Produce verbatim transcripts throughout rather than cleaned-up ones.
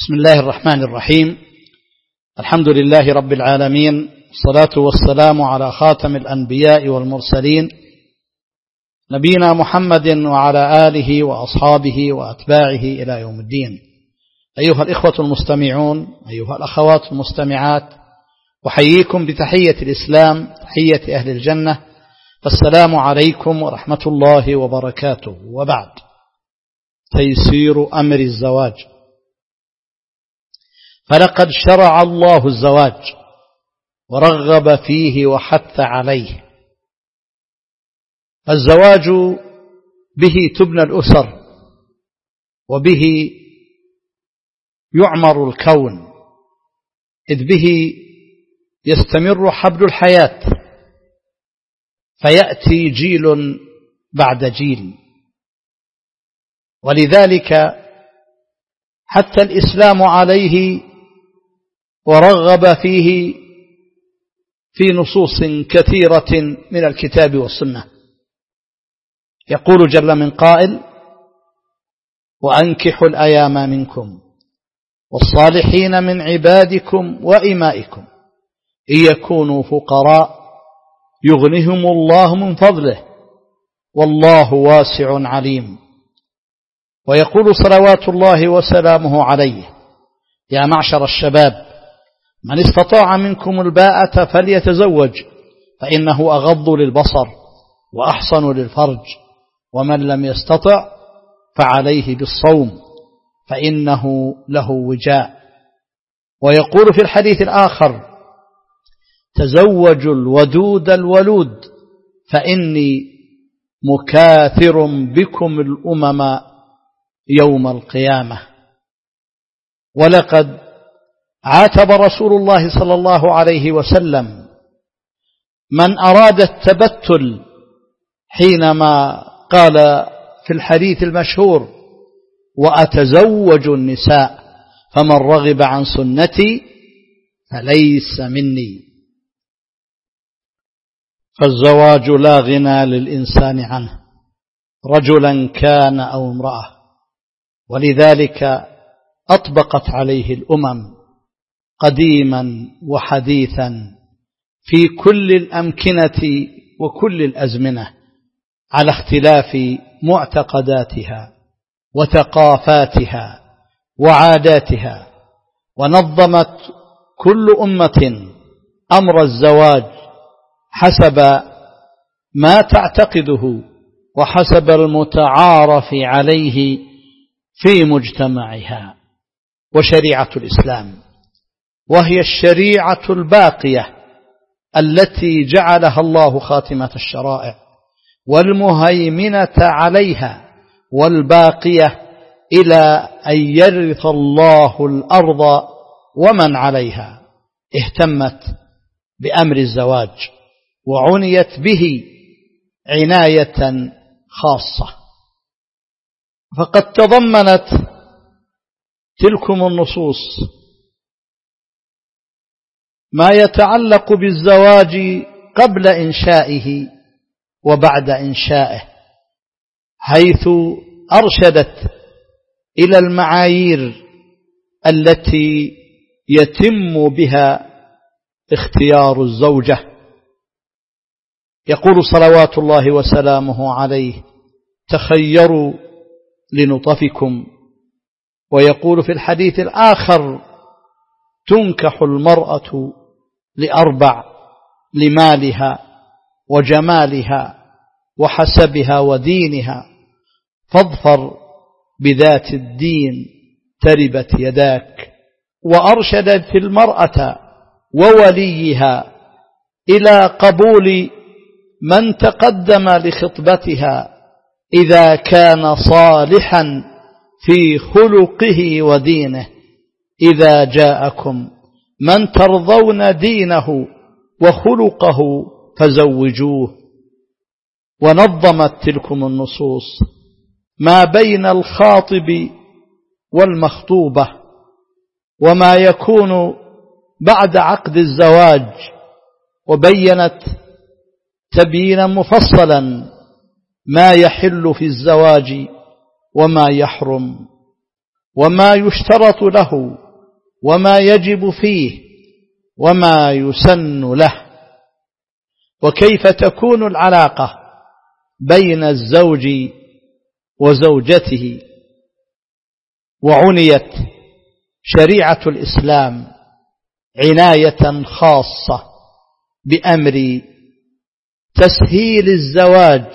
بسم الله الرحمن الرحيم. الحمد لله رب العالمين، الصلاة والسلام على خاتم الأنبياء والمرسلين نبينا محمد وعلى آله وأصحابه وأتباعه إلى يوم الدين. أيها الإخوة المستمعون، أيها الأخوات المستمعات، أحييكم بتحية الإسلام، تحية أهل الجنة، السلام عليكم ورحمة الله وبركاته. وبعد، تيسير أمر الزواج. فلقد شرع الله الزواج ورغب فيه وحث عليه. الزواج به تبنى الأسر، وبه يعمر الكون، إذ به يستمر حبل الحياة، فيأتي جيل بعد جيل. ولذلك حتى الإسلام عليه ورغب فيه في نصوص كثيرة من الكتاب والسنة. يقول جل من قائل: وأنكحوا الأيام منكم والصالحين من عبادكم وإمائكم إن يكونوا فقراء يغنهم الله من فضله والله واسع عليم. ويقول صلوات الله وسلامه عليه: يا معشر الشباب، من استطاع منكم الباءة فليتزوج، فإنه أغض للبصر وأحصن للفرج، ومن لم يستطع فعليه بالصوم فإنه له وجاء. ويقول في الحديث الآخر: تزوجوا الودود الولود فإني مكاثر بكم الأمم يوم القيامة. ولقد عاتب رسول الله صلى الله عليه وسلم من أراد التبتل حينما قال في الحديث المشهور: وأتزوج النساء فمن رغب عن سنتي فليس مني. فالزواج لا غنى للإنسان عنه، رجلا كان أو امرأة، ولذلك أطبقت عليه الأمم قديما وحديثا في كل الأمكنة وكل الأزمنة، على اختلاف معتقداتها وثقافاتها وعاداتها. ونظمت كل أمة أمر الزواج حسب ما تعتقده وحسب المتعارف عليه في مجتمعها. وشريعة الإسلام وهي الشريعة الباقية التي جعلها الله خاتمة الشرائع والمهيمنة عليها والباقية إلى أن يرث الله الأرض ومن عليها، اهتمت بأمر الزواج وعنيت به عناية خاصة. فقد تضمنت تلكم النصوص ما يتعلق بالزواج قبل إنشائه وبعد إنشائه، حيث أرشدت إلى المعايير التي يتم بها اختيار الزوجة. يقول صلوات الله وسلامه عليه: تخيروا لنطفكم. ويقول في الحديث الآخر: تنكح المرأة لأربع: لمالها وجمالها وحسبها ودينها، فاظفر بذات الدين تربت يداك. وأرشدت المرأة ووليها إلى قبول من تقدم لخطبتها إذا كان صالحا في خلقه ودينه: إذا جاءكم من ترضون دينه وخلقه فزوجوه. ونظمت تلكم النصوص ما بين الخاطب والمخطوبة وما يكون بعد عقد الزواج، وبينت تبيينا مفصلا ما يحل في الزواج وما يحرم. وما يشترط له وما يجب فيه وما يسن له، وكيف تكون العلاقة بين الزوج وزوجته. وعنيت شريعة الإسلام عناية خاصة بأمر تسهيل الزواج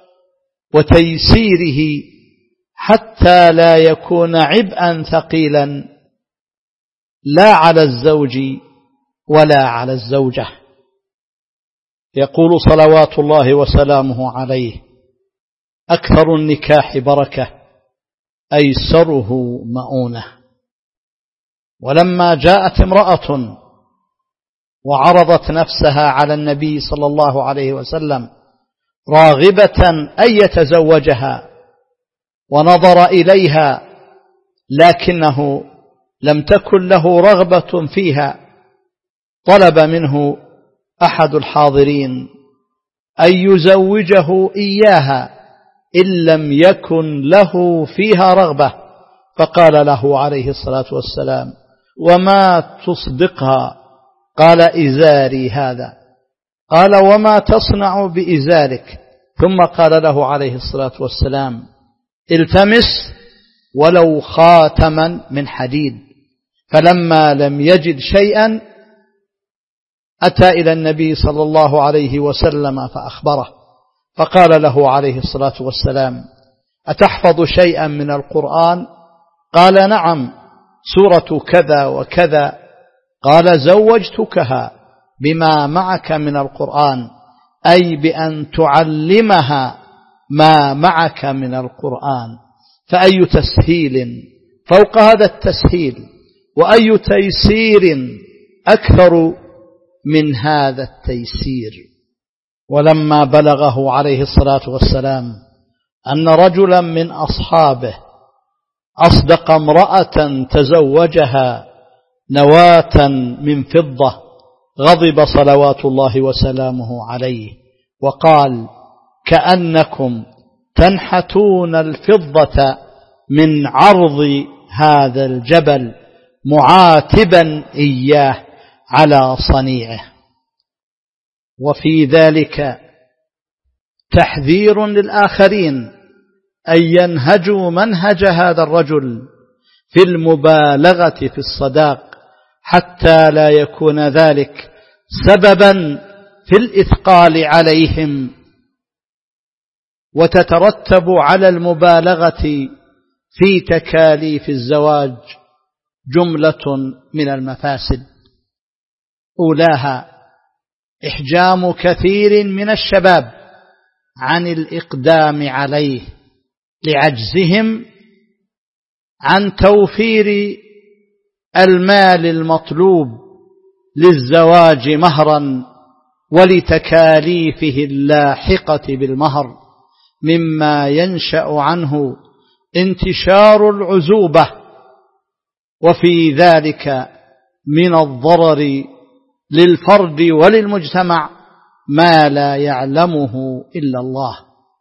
وتيسيره حتى لا يكون عبئا ثقيلا لا على الزوج ولا على الزوجة. يقول صلوات الله وسلامه عليه: أكثر النكاح بركة أيسره مؤونة. ولما جاءت امرأة وعرضت نفسها على النبي صلى الله عليه وسلم راغبة أن يتزوجها ونظر إليها لكنه لم تكن له رغبة فيها، طلب منه أحد الحاضرين أن يزوجه إياها إن لم يكن له فيها رغبة، فقال له عليه الصلاة والسلام: وما تصدقها؟ قال: إزاري هذا. قال: وما تصنع بإزارك؟ ثم قال له عليه الصلاة والسلام: التمس ولو خاتما من حديد. فلما لم يجد شيئا أتى إلى النبي صلى الله عليه وسلم فأخبره، فقال له عليه الصلاة والسلام: أتحفظ شيئا من القرآن؟ قال: نعم، سورة كذا وكذا. قال: زوجتكها بما معك من القرآن، أي بأن تعلمها ما معك من القرآن. فأي تسهيل فوق هذا التسهيل، وأي تيسير أكثر من هذا التيسير. ولما بلغه عليه الصلاة والسلام أن رجلا من أصحابه أصدق امرأة تزوجها نواة من فضة، غضب صلوات الله وسلامه عليه وقال: كأنكم تنحتون الفضة من عرض هذا الجبل، معاتبا إياه على صنيعه. وفي ذلك تحذير للآخرين أن ينهجوا منهج هذا الرجل في المبالغة في الصداق، حتى لا يكون ذلك سببا في الإثقال عليهم وتترتب على المبالغة في تكاليف الزواج جملة من المفاسد، أولاها إحجام كثير من الشباب عن الإقدام عليه لعجزهم عن توفير المال المطلوب للزواج مهرا ولتكاليفه اللاحقة بالمهر، مما ينشأ عنه انتشار العزوبة، وفي ذلك من الضرر للفرد وللمجتمع ما لا يعلمه إلا الله.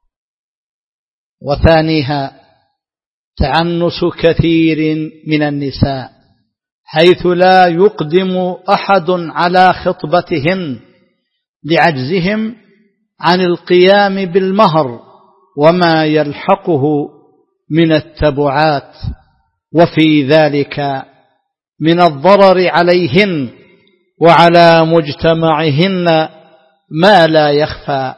وثانيها تعنس كثير من النساء، حيث لا يقدم أحد على خطبتهن لعجزهم عن القيام بالمهر وما يلحقه من التبعات، وفي ذلك من الضرر عليهن وعلى مجتمعهن ما لا يخفى.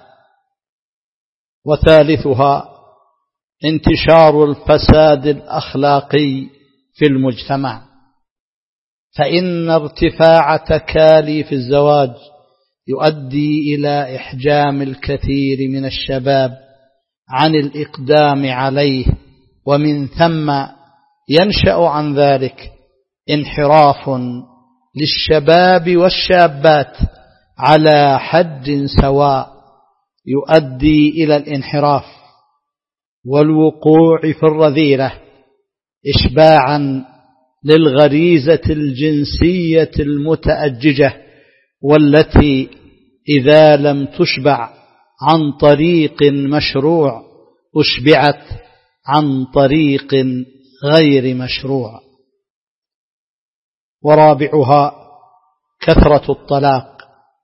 وثالثها انتشار الفساد الأخلاقي في المجتمع، فإن ارتفاع تكاليف الزواج يؤدي إلى إحجام الكثير من الشباب عن الإقدام عليه، ومن ثم ينشأ عن ذلك انحراف للشباب والشابات على حد سواء يؤدي إلى الانحراف والوقوع في الرذيلة، إشباعا للغريزة الجنسية المتأججة، والتي إذا لم تشبع عن طريق مشروع أشبعت عن طريق غير مشروع. ورابعها كثرة الطلاق،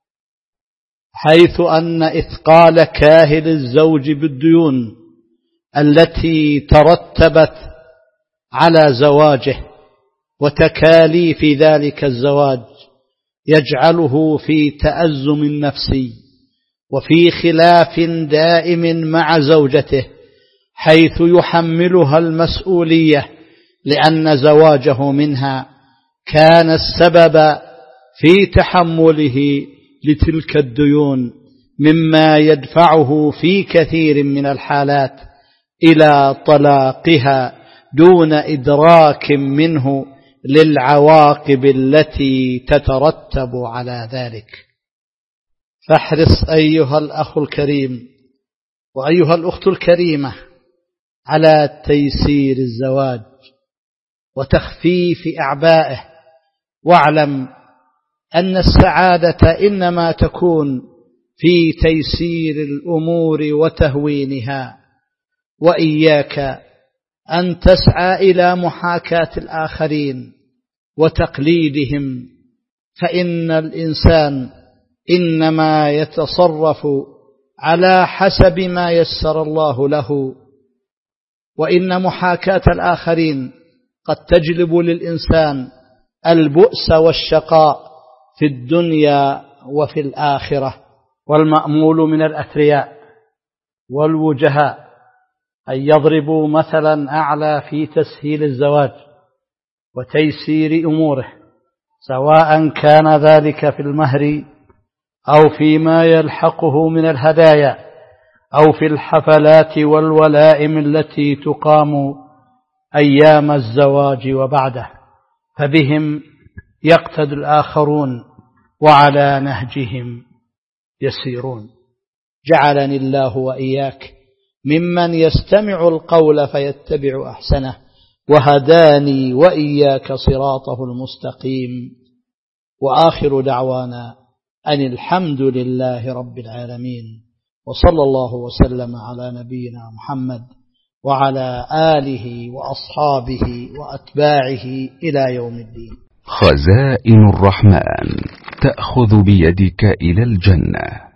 حيث أن إثقال كاهل الزوج بالديون التي ترتبت على زواجه وتكاليف ذلك الزواج يجعله في تأزم نفسي وفي خلاف دائم مع زوجته، حيث يحملها المسؤولية لأن زواجه منها كان السبب في تحمله لتلك الديون، مما يدفعه في كثير من الحالات إلى طلاقها دون إدراك منه للعواقب التي تترتب على ذلك. فاحرص أيها الأخ الكريم وأيها الأخت الكريمة على تيسير الزواج وتخفيف أعبائه، واعلم أن السعادة إنما تكون في تيسير الأمور وتهوينها، وإياك أن تسعى إلى محاكاة الآخرين وتقليدهم، فإن الإنسان إنما يتصرف على حسب ما يسر الله له، وإن محاكاة الآخرين قد تجلب للإنسان البؤس والشقاء في الدنيا وفي الآخرة. والمأمول من الأثرياء والوجهاء أن يضربوا مثلا أعلى في تسهيل الزواج وتيسير أموره، سواء كان ذلك في المهر أو فيما يلحقه من الهدايا أو في الحفلات والولائم التي تقام أيام الزواج وبعده، فبهم يقتدي الآخرون وعلى نهجهم يسيرون. جعلني الله وإياك ممن يستمع القول فيتبع أحسنه، وهداني وإياك صراطه المستقيم. وآخر دعوانا أن الحمد لله رب العالمين، وصلى الله وسلم على نبينا محمد وعلى آله وأصحابه وأتباعه إلى يوم الدين. خزائن الرحمن تأخذ بيدك إلى الجنة.